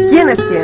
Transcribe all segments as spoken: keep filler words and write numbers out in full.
¿Quién es quién?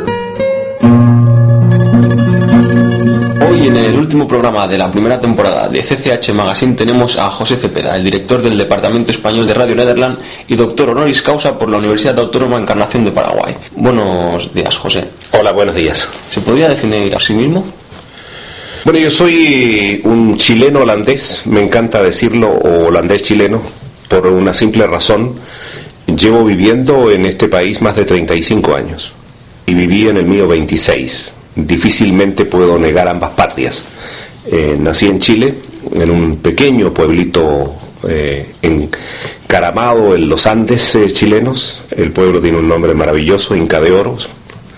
Hoy en el último programa de la primera temporada de C C H Magazine tenemos a José Cepeda, el director del Departamento Español de Radio Nederland y doctor honoris causa por la Universidad Autónoma Encarnación de Paraguay. Buenos días, José. Hola, buenos días. ¿Se podría definir a sí mismo? Bueno, yo soy un chileno holandés, me encanta decirlo, o holandés chileno, por una simple razón. Llevo viviendo en este país más de treinta y cinco años y viví en el mío veintiséis. Difícilmente puedo negar ambas patrias. Eh, nací en Chile, en un pequeño pueblito eh, encaramado en los Andes eh, chilenos. El pueblo tiene un nombre maravilloso, Inca de Oros.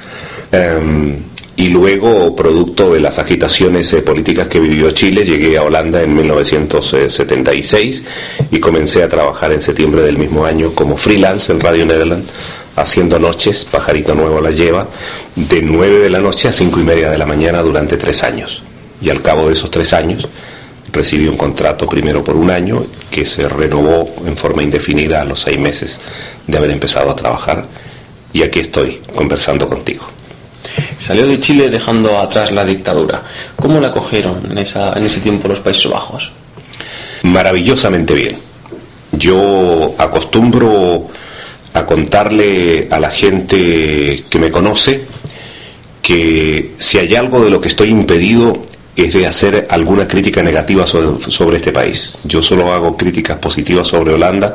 Eh, y luego, producto de las agitaciones eh, políticas que vivió Chile, llegué a Holanda en mil novecientos setenta y seis y comencé a trabajar en septiembre del mismo año como freelance en Radio Nederland, haciendo noches, Pajarito Nuevo la lleva, de nueve de la noche a cinco y media de la mañana durante tres años. Y al cabo de esos tres años recibí un contrato primero por un año que se renovó en forma indefinida a los seis meses de haber empezado a trabajar. Y aquí estoy conversando contigo. Salió de Chile dejando atrás la dictadura. ¿Cómo la acogieron en, esa, en ese tiempo los Países Bajos? Maravillosamente bien. Yo acostumbro a contarle a la gente que me conoce que si hay algo de lo que estoy impedido es de hacer alguna crítica negativa sobre, sobre este país. Yo solo hago críticas positivas sobre Holanda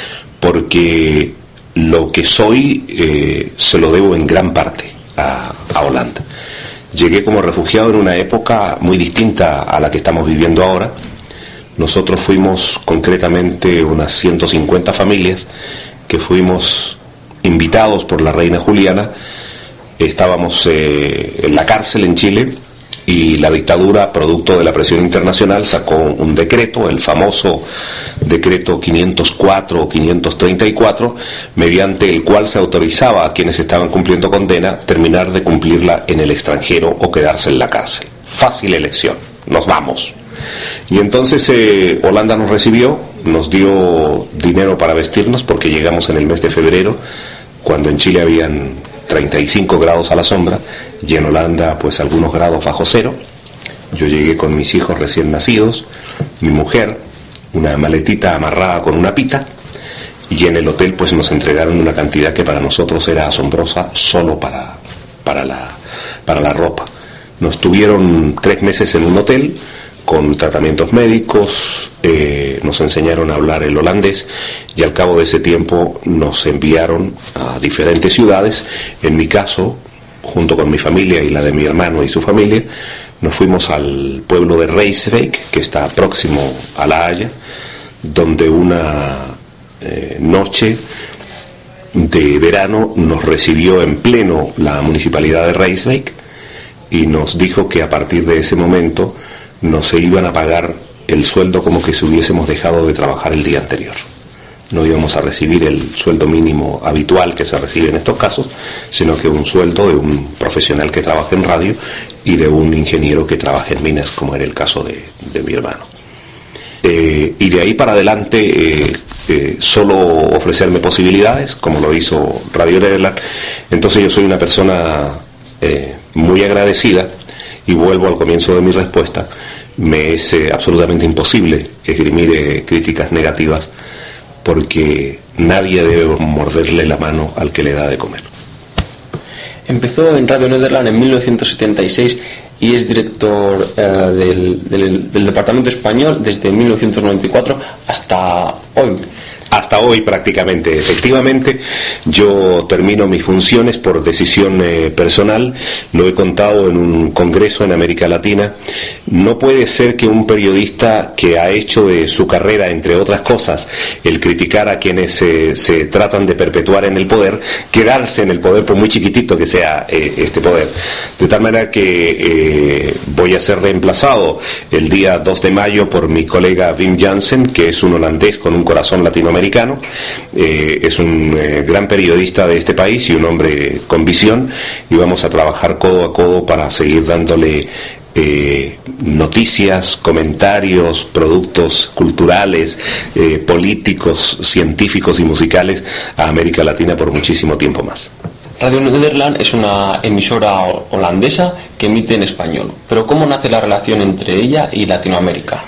porque lo que soy eh, se lo debo en gran parte a, a Holanda. Llegué como refugiado en una época muy distinta a la que estamos viviendo ahora. Nosotros fuimos concretamente unas ciento cincuenta familias que fuimos invitados por la reina Juliana. Estábamos eh, en la cárcel en Chile y la dictadura, producto de la presión internacional, sacó un decreto, el famoso decreto quinientos cuatro o quinientos treinta y cuatro, mediante el cual se autorizaba a quienes estaban cumpliendo condena terminar de cumplirla en el extranjero o quedarse en la cárcel. Fácil elección, nos vamos. Y entonces eh, Holanda nos recibió, nos dio dinero para vestirnos porque llegamos en el mes de febrero, cuando en Chile habían treinta y cinco grados a la sombra y en Holanda pues algunos grados bajo cero. Yo llegué con mis hijos recién nacidos, mi mujer, una maletita amarrada con una pita, y en el hotel pues nos entregaron una cantidad que para nosotros era asombrosa solo para, para, la, para la ropa. Nos tuvieron tres meses en un hotel con tratamientos médicos, eh, nos enseñaron a hablar el holandés y al cabo de ese tiempo nos enviaron a diferentes ciudades. En mi caso, junto con mi familia y la de mi hermano y su familia, nos fuimos al pueblo de Rijswijk, que está próximo a La Haya, donde una eh, noche de verano nos recibió en pleno la municipalidad de Rijswijk y nos dijo que a partir de ese momento nos se iban a pagar el sueldo como que si hubiésemos dejado de trabajar el día anterior. No íbamos a recibir el sueldo mínimo habitual que se recibe en estos casos, sino que un sueldo de un profesional que trabaja en radio y de un ingeniero que trabaja en minas, como era el caso de, de mi hermano. Eh, y de ahí para adelante eh, eh, solo ofrecerme posibilidades, como lo hizo Radio Nederland. Entonces yo soy una persona eh, muy agradecida. Y vuelvo al comienzo de mi respuesta, me es eh, absolutamente imposible esgrimir eh, críticas negativas porque nadie debe morderle la mano al que le da de comer. Empezó en Radio Nederland en mil novecientos setenta y seis y es director eh, del, del, del Departamento Español desde mil novecientos noventa y cuatro hasta hoy. Hasta hoy prácticamente. Efectivamente, yo termino mis funciones por decisión eh, personal. Lo he contado en un congreso en América Latina. No puede ser que un periodista que ha hecho de su carrera, entre otras cosas, el criticar a quienes eh, se tratan de perpetuar en el poder, quedarse en el poder por muy chiquitito que sea eh, este poder. De tal manera que eh, voy a ser reemplazado el día dos de mayo por mi colega Wim Jansen, que es un holandés con un corazón latinoamericano. Eh, es un eh, gran periodista de este país y un hombre con visión, y vamos a trabajar codo a codo para seguir dándole eh, noticias, comentarios, productos culturales, eh, políticos, científicos y musicales a América Latina por muchísimo tiempo más. Radio Nederland es una emisora holandesa que emite en español, pero ¿cómo nace la relación entre ella y Latinoamérica?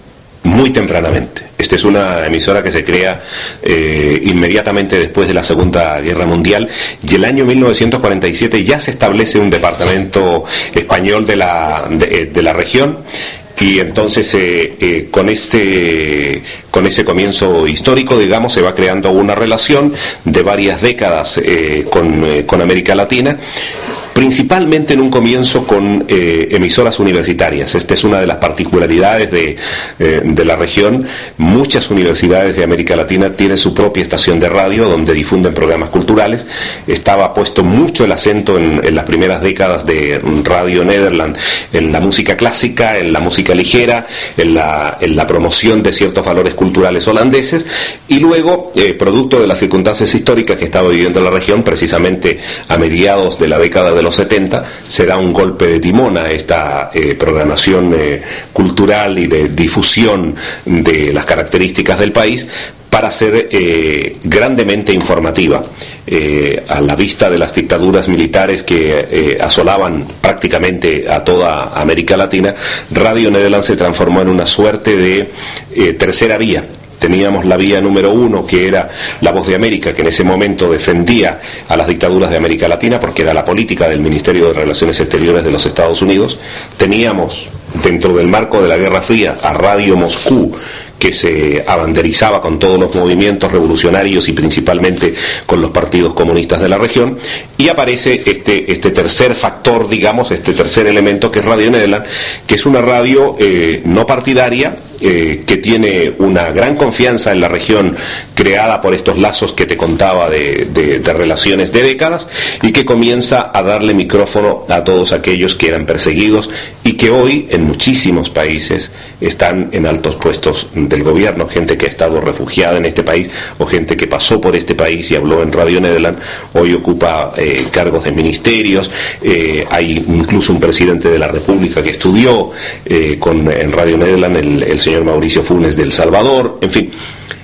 Muy tempranamente. Esta es una emisora que se crea eh, inmediatamente después de la Segunda Guerra Mundial, y el año mil novecientos cuarenta y siete ya se establece un departamento español de la, de, de la región. Y entonces eh, eh, con este con ese comienzo histórico, digamos, se va creando una relación de varias décadas eh, con, eh, con América Latina, principalmente en un comienzo con eh, emisoras universitarias. Esta es una de las particularidades de, eh, de la región. Muchas universidades de América Latina tienen su propia estación de radio donde difunden programas culturales. Estaba puesto mucho el acento en, en las primeras décadas de Radio Nederland en la música clásica, en la música ligera, en la, en la promoción de ciertos valores culturales holandeses, y luego, eh, producto de las circunstancias históricas que estaba viviendo la región, precisamente a mediados de la década de los setenta, se da un golpe de timón a esta eh, programación eh, cultural y de difusión de las características del país, para ser eh, grandemente informativa. Eh, a la vista de las dictaduras militares que eh, asolaban prácticamente a toda América Latina, Radio Nederland se transformó en una suerte de eh, tercera vía. Teníamos la vía número uno, que era La Voz de América, que en ese momento defendía a las dictaduras de América Latina, porque era la política del Ministerio de Relaciones Exteriores de los Estados Unidos. Teníamos, dentro del marco de la Guerra Fría, a Radio Moscú, que se abanderizaba con todos los movimientos revolucionarios y principalmente con los partidos comunistas de la región, y aparece este, este tercer factor, digamos, este tercer elemento, que es Radio Nederland, que es una radio eh, no partidaria, eh, que tiene una gran confianza en la región, creada por estos lazos que te contaba de, de, de relaciones de décadas, y que comienza a darle micrófono a todos aquellos que eran perseguidos y que hoy en muchísimos países están en altos puestos del gobierno, gente que ha estado refugiada en este país o gente que pasó por este país y habló en Radio Nederland, hoy ocupa eh, cargos de ministerios. Eh, hay incluso un presidente de la República que estudió eh, con, en Radio Nederland, el, el señor Mauricio Funes de El Salvador, en fin.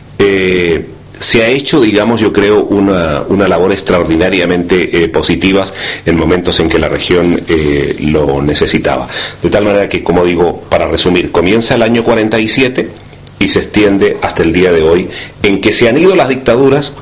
Eh, se ha hecho, digamos, yo creo, una, una labor extraordinariamente eh, positiva en momentos en que la región eh, lo necesitaba. De tal manera que, como digo, para resumir, comienza el año cuarenta y siete y se extiende hasta el día de hoy, en que se han ido las dictaduras,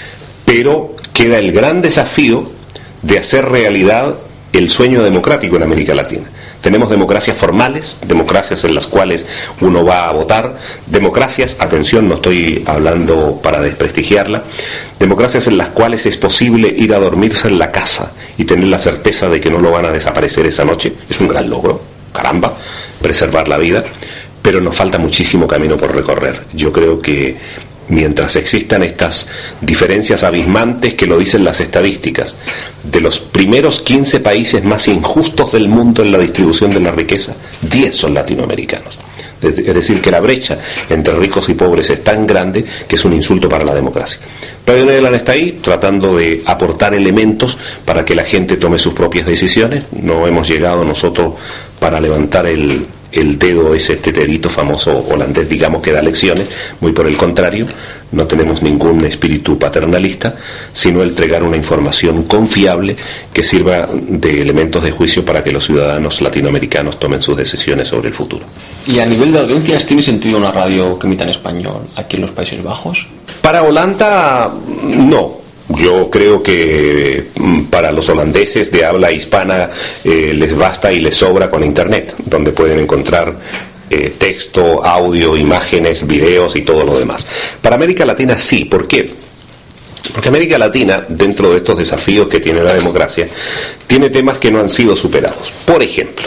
pero queda el gran desafío de hacer realidad el sueño democrático en América Latina. Tenemos democracias formales, democracias en las cuales uno va a votar, democracias, atención, no estoy hablando para desprestigiarla, democracias en las cuales es posible ir a dormirse en la casa y tener la certeza de que no lo van a desaparecer esa noche. Es un gran logro, caramba, preservar la vida, pero nos falta muchísimo camino por recorrer. Yo creo que mientras existan estas diferencias abismantes que lo dicen las estadísticas, de los primeros quince países más injustos del mundo en la distribución de la riqueza, diez son latinoamericanos. Es decir, que la brecha entre ricos y pobres es tan grande que es un insulto para la democracia. Radio Nederland está ahí tratando de aportar elementos para que la gente tome sus propias decisiones. No hemos llegado nosotros para levantar el... el dedo es este dedito famoso holandés, digamos, que da lecciones. Muy por el contrario, no tenemos ningún espíritu paternalista, sino entregar una información confiable que sirva de elementos de juicio para que los ciudadanos latinoamericanos tomen sus decisiones sobre el futuro. ¿Y a nivel de audiencias tiene sentido una radio que emita en español aquí en los Países Bajos? Para Holanda, no. Yo creo que para los holandeses de habla hispana eh, les basta y les sobra con Internet, donde pueden encontrar eh, texto, audio, imágenes, videos y todo lo demás. Para América Latina sí. ¿Por qué? Porque América Latina, dentro de estos desafíos que tiene la democracia, tiene temas que no han sido superados. Por ejemplo,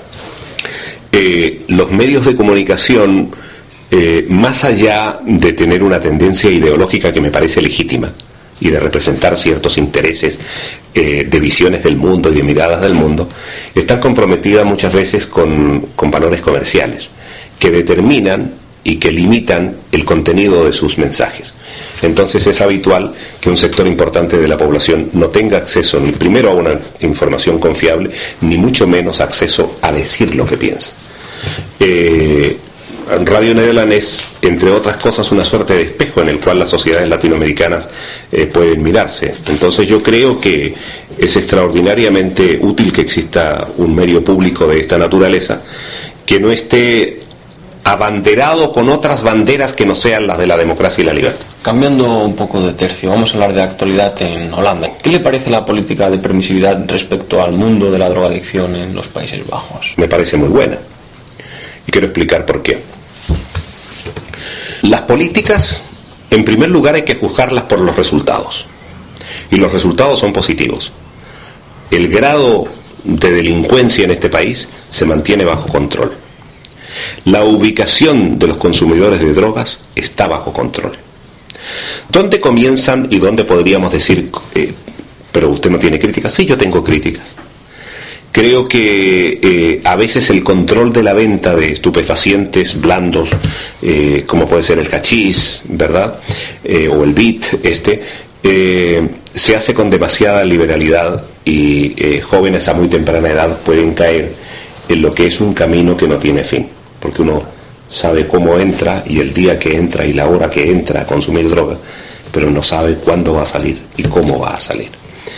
eh, los medios de comunicación, eh, más allá de tener una tendencia ideológica que me parece legítima, y de representar ciertos intereses eh, de visiones del mundo y de miradas del mundo, están comprometidas muchas veces con, con valores comerciales que determinan y que limitan el contenido de sus mensajes. Entonces es habitual que un sector importante de la población no tenga acceso ni primero a una información confiable, ni mucho menos acceso a decir lo que piensa. Eh, Radio Nederland es, entre otras cosas, una suerte de espejo en el cual las sociedades latinoamericanas eh, pueden mirarse. Entonces yo creo que es extraordinariamente útil que exista un medio público de esta naturaleza, que no esté abanderado con otras banderas que no sean las de la democracia y la libertad. Cambiando un poco de tercio, vamos a hablar de actualidad en Holanda. ¿Qué le parece la política de permisividad respecto al mundo de la drogadicción en los Países Bajos? Me parece muy buena. Y quiero explicar por qué. Las políticas, en primer lugar, hay que juzgarlas por los resultados. Y los resultados son positivos. El grado de delincuencia en este país se mantiene bajo control. La ubicación de los consumidores de drogas está bajo control. ¿Dónde comienzan y dónde podríamos decir, eh, pero usted no tiene críticas? Sí, yo tengo críticas. Creo que eh, a veces el control de la venta de estupefacientes blandos, eh, como puede ser el hachís, ¿verdad? Eh, o el beat, este, eh, se hace con demasiada liberalidad y eh, jóvenes a muy temprana edad pueden caer en lo que es un camino que no tiene fin. Porque uno sabe cómo entra y el día que entra y la hora que entra a consumir droga, pero no sabe cuándo va a salir y cómo va a salir.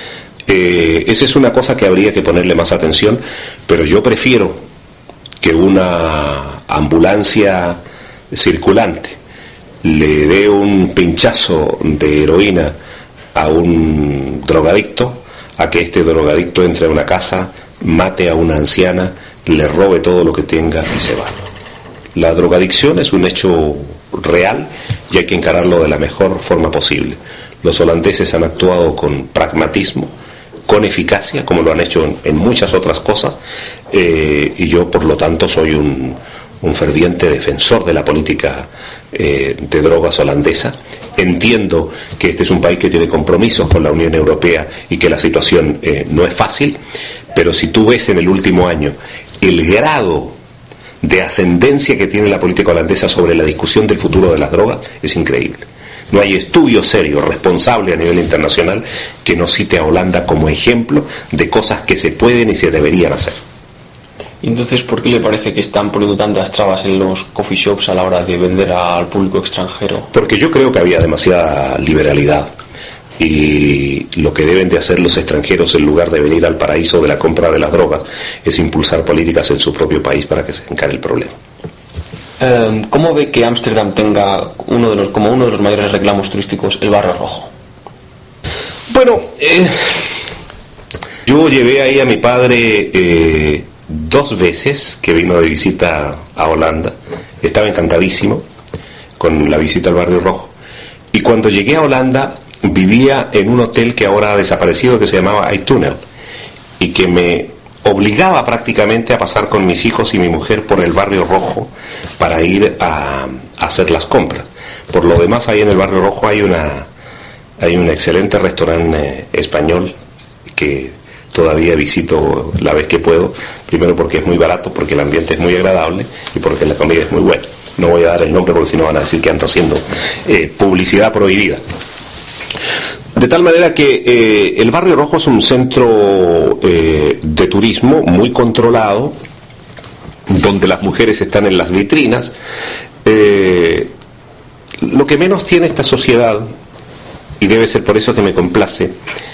Eh, esa es una cosa que habría que ponerle más atención, pero yo prefiero que una ambulancia circulante le dé un pinchazo de heroína a un drogadicto, a que este drogadicto entre a una casa, mate a una anciana, le robe todo lo que tenga y se va. La drogadicción es un hecho real y hay que encararlo de la mejor forma posible. Los holandeses han actuado con pragmatismo, con eficacia, como lo han hecho en, en muchas otras cosas, eh, y yo por lo tanto soy un, un ferviente defensor de la política eh, de drogas holandesa. Entiendo que este es un país que tiene compromisos con la Unión Europea y que la situación eh, no es fácil, pero si tú ves en el último año el grado de ascendencia que tiene la política holandesa sobre la discusión del futuro de las drogas, es increíble. No hay estudio serio, responsable a nivel internacional, que no cite a Holanda como ejemplo de cosas que se pueden y se deberían hacer. Entonces, ¿por qué le parece que están poniendo tantas trabas en los coffee shops a la hora de vender al público extranjero? Porque yo creo que había demasiada liberalidad. Y lo que deben de hacer los extranjeros, en lugar de venir al paraíso de la compra de las drogas, es impulsar políticas en su propio país para que se encare el problema. ¿Cómo ve que Ámsterdam tenga uno de los, como uno de los mayores reclamos turísticos el Barrio Rojo? Bueno, eh, yo llevé ahí a mi padre eh, dos veces que vino de visita a Holanda. Estaba encantadísimo con la visita al Barrio Rojo. Y cuando llegué a Holanda vivía en un hotel que ahora ha desaparecido, que se llamaba iTunnel, y que me obligaba prácticamente a pasar con mis hijos y mi mujer por el Barrio Rojo para ir a, a hacer las compras. Por lo demás, ahí en el Barrio Rojo hay una hay un excelente restaurante eh, español que todavía visito la vez que puedo, primero porque es muy barato, porque el ambiente es muy agradable y porque la comida es muy buena. No voy a dar el nombre porque si no van a decir que ando haciendo eh, publicidad prohibida. De tal manera que eh, el Barrio Rojo es un centro eh, de turismo muy controlado, donde las mujeres están en las vitrinas. Eh, lo que menos tiene esta sociedad, y debe ser por eso que me complace,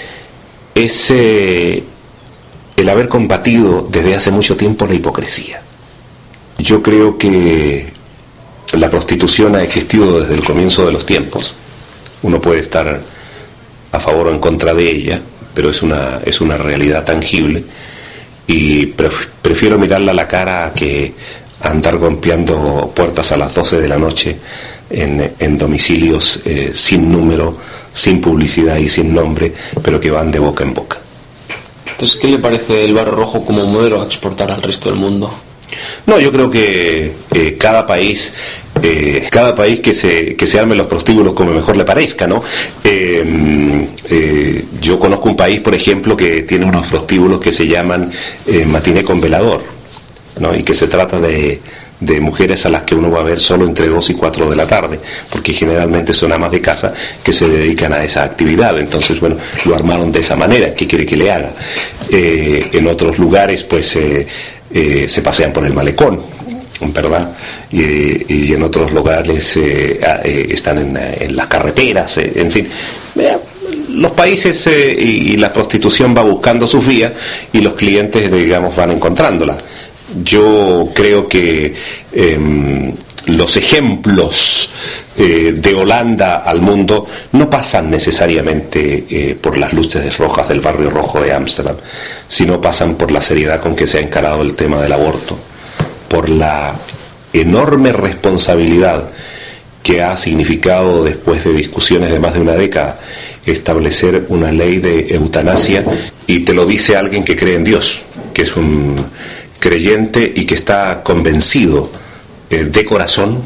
es eh, el haber combatido desde hace mucho tiempo la hipocresía. Yo creo que la prostitución ha existido desde el comienzo de los tiempos. Uno puede estar a favor o en contra de ella, pero es una, es una realidad tangible, y pref- prefiero mirarla a la cara que andar golpeando puertas a las doce de la noche en, en domicilios eh, sin número, sin publicidad y sin nombre, pero que van de boca en boca. Entonces, ¿qué le parece el Barrio Rojo como modelo a exportar al resto del mundo? No, yo creo que eh, cada país eh, cada país que se que se arme los prostíbulos como mejor le parezca, ¿no? Eh, eh, yo conozco un país, por ejemplo, que tiene unos prostíbulos que se llaman eh, matiné con velador, ¿no? Y que se trata de de mujeres a las que uno va a ver solo entre dos y cuatro de la tarde, porque generalmente son amas de casa que se dedican a esa actividad. Entonces, bueno, lo armaron de esa manera. ¿Qué quiere que le haga? Eh, en otros lugares, pues, eh, eh, se pasean por el malecón, ¿verdad? Y, y en otros lugares eh, eh, están en, en las carreteras, eh, en fin. Eh, los países eh, y, y la prostitución va buscando sus vías y los clientes, digamos, van encontrándola. Yo creo que eh, los ejemplos eh, de Holanda al mundo no pasan necesariamente eh, por las luces rojas del barrio rojo de Ámsterdam, sino pasan por la seriedad con que se ha encarado el tema del aborto, por la enorme responsabilidad que ha significado, después de discusiones de más de una década, establecer una ley de eutanasia, y te lo dice alguien que cree en Dios, que es un creyente y que está convencido eh, de corazón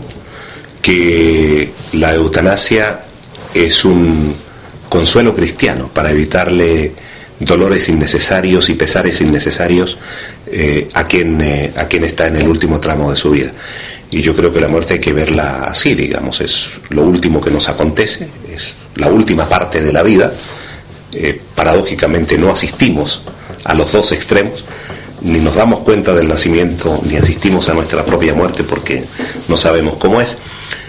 que la eutanasia es un consuelo cristiano para evitarle dolores innecesarios y pesares innecesarios eh, a quien eh, a quien está en el último tramo de su vida. Y yo creo que la muerte hay que verla así, digamos, es lo último que nos acontece, es la última parte de la vida. Eh, paradójicamente no asistimos a los dos extremos, ni nos damos cuenta del nacimiento, ni asistimos a nuestra propia muerte porque no sabemos cómo es,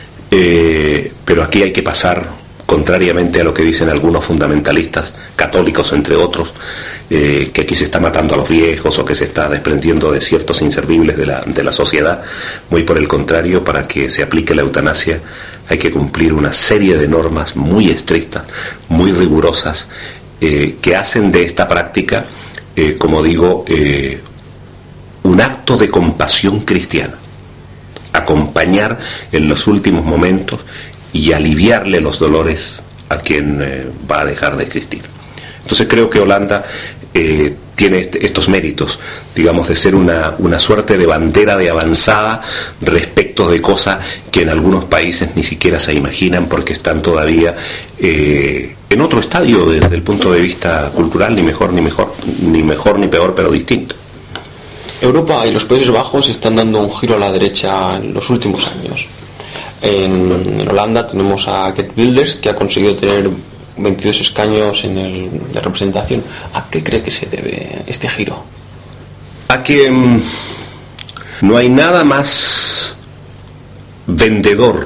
eh, pero aquí hay que pasar, contrariamente a lo que dicen algunos fundamentalistas, católicos entre otros, eh, que aquí se está matando a los viejos o que se está desprendiendo de ciertos inservibles de la, de la sociedad. Muy por el contrario, para que se aplique la eutanasia hay que cumplir una serie de normas muy estrictas, muy rigurosas, eh, que hacen de esta práctica, eh, como digo, eh, un acto de compasión cristiana. Acompañar en los últimos momentos y aliviarle los dolores a quien eh, va a dejar de existir. Entonces creo que Holanda eh, tiene est- estos méritos, digamos, de ser una, una suerte de bandera de avanzada respecto de cosas que en algunos países ni siquiera se imaginan porque están todavía eh, en otro estadio desde el punto de vista cultural, ni mejor ni mejor, ni mejor ni peor, pero distinto. Europa y los Países Bajos están dando un giro a la derecha en los últimos años. En, en Holanda tenemos a Geert Wilders, que ha conseguido tener veintidós escaños en el, de representación. ¿A qué cree que se debe este giro? A que mmm, no hay nada más vendedor,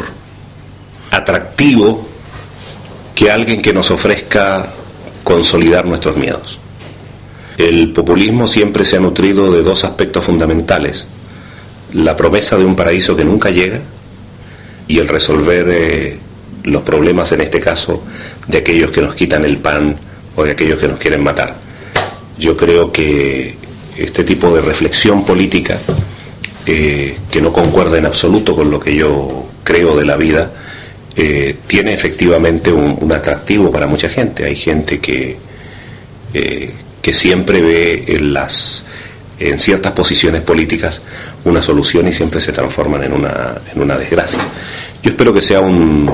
atractivo, que alguien que nos ofrezca consolidar nuestros miedos. El populismo siempre se ha nutrido de dos aspectos fundamentales: la promesa de un paraíso que nunca llega y el resolver eh, los problemas, en este caso, de aquellos que nos quitan el pan o de aquellos que nos quieren matar. Yo creo que este tipo de reflexión política, eh, que no concuerda en absoluto con lo que yo creo de la vida, eh, tiene efectivamente un, un atractivo para mucha gente. Hay gente que, eh, que siempre ve en las... en ciertas posiciones políticas una solución y siempre se transforman en una, en una desgracia. Yo espero que sea un,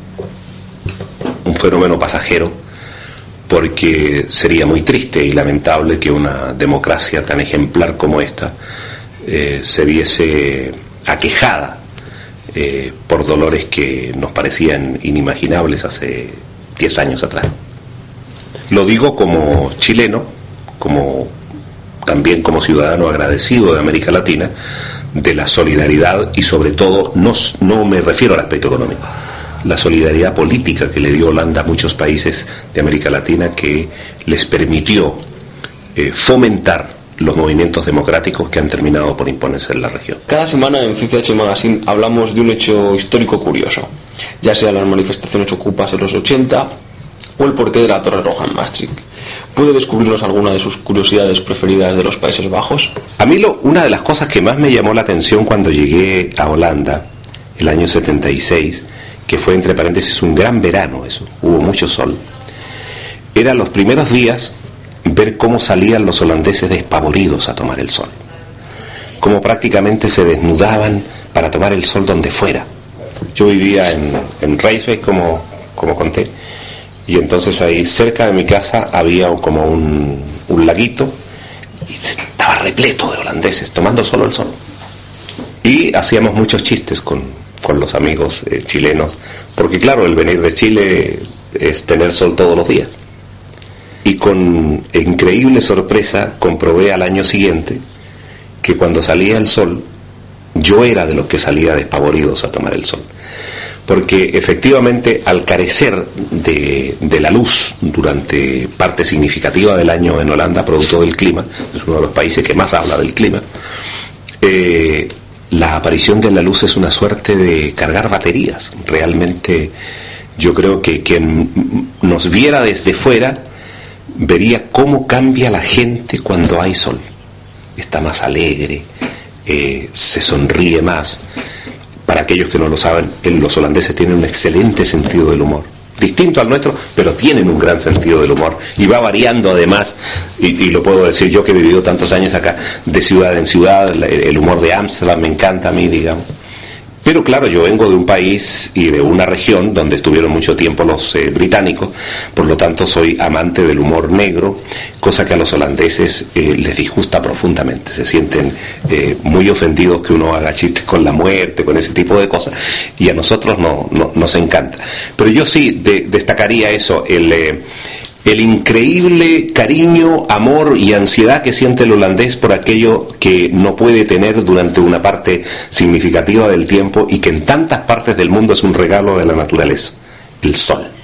un fenómeno pasajero, porque sería muy triste y lamentable que una democracia tan ejemplar como esta eh, se viese aquejada eh, por dolores que nos parecían inimaginables hace diez años atrás. Lo digo como chileno, como también como ciudadano agradecido de América Latina, de la solidaridad y sobre todo, no, no me refiero al aspecto económico, la solidaridad política que le dio Holanda a muchos países de América Latina, que les permitió eh, fomentar los movimientos democráticos que han terminado por imponerse en la región. Cada semana en C C H Magazine hablamos de un hecho histórico curioso, ya sea las manifestaciones ocupas en los ochenta o el porqué de la Torre Roja en Maastricht. ¿Puede descubrirnos alguna de sus curiosidades preferidas de los Países Bajos? A mí lo, una de las cosas que más me llamó la atención cuando llegué a Holanda, el año setenta y seis, que fue, entre paréntesis, un gran verano, eso, hubo mucho sol, eran los primeros días ver cómo salían los holandeses despavoridos a tomar el sol, cómo prácticamente se desnudaban para tomar el sol donde fuera. Yo vivía en, en Rijswijk, como, como conté, y entonces ahí cerca de mi casa había como un, un laguito y estaba repleto de holandeses tomando solo el sol. Y hacíamos muchos chistes con, con los amigos eh, chilenos, porque claro, el venir de Chile es tener sol todos los días. Y con increíble sorpresa comprobé al año siguiente que cuando salía el sol yo era de los que salía despavoridos a tomar el sol. Porque efectivamente, al carecer de, de la luz durante parte significativa del año en Holanda, producto del clima, es uno de los países que más habla del clima, eh, la aparición de la luz es una suerte de cargar baterías. Realmente yo creo que quien nos viera desde fuera vería cómo cambia la gente cuando hay sol. Está más alegre, eh, se sonríe más. Para aquellos que no lo saben, los holandeses tienen un excelente sentido del humor, distinto al nuestro, pero tienen un gran sentido del humor, y va variando además, y, y lo puedo decir yo que he vivido tantos años acá, de ciudad en ciudad. El humor de Ámsterdam me encanta a mí, digamos. Pero claro, yo vengo de un país y de una región donde estuvieron mucho tiempo los eh, británicos, por lo tanto soy amante del humor negro, cosa que a los holandeses eh, les disgusta profundamente. Se sienten eh, muy ofendidos que uno haga chistes con la muerte, con ese tipo de cosas, y a nosotros no, no nos encanta. Pero yo sí de, destacaría eso, el... Eh, el increíble cariño, amor y ansiedad que siente el holandés por aquello que no puede tener durante una parte significativa del tiempo y que en tantas partes del mundo es un regalo de la naturaleza: el sol.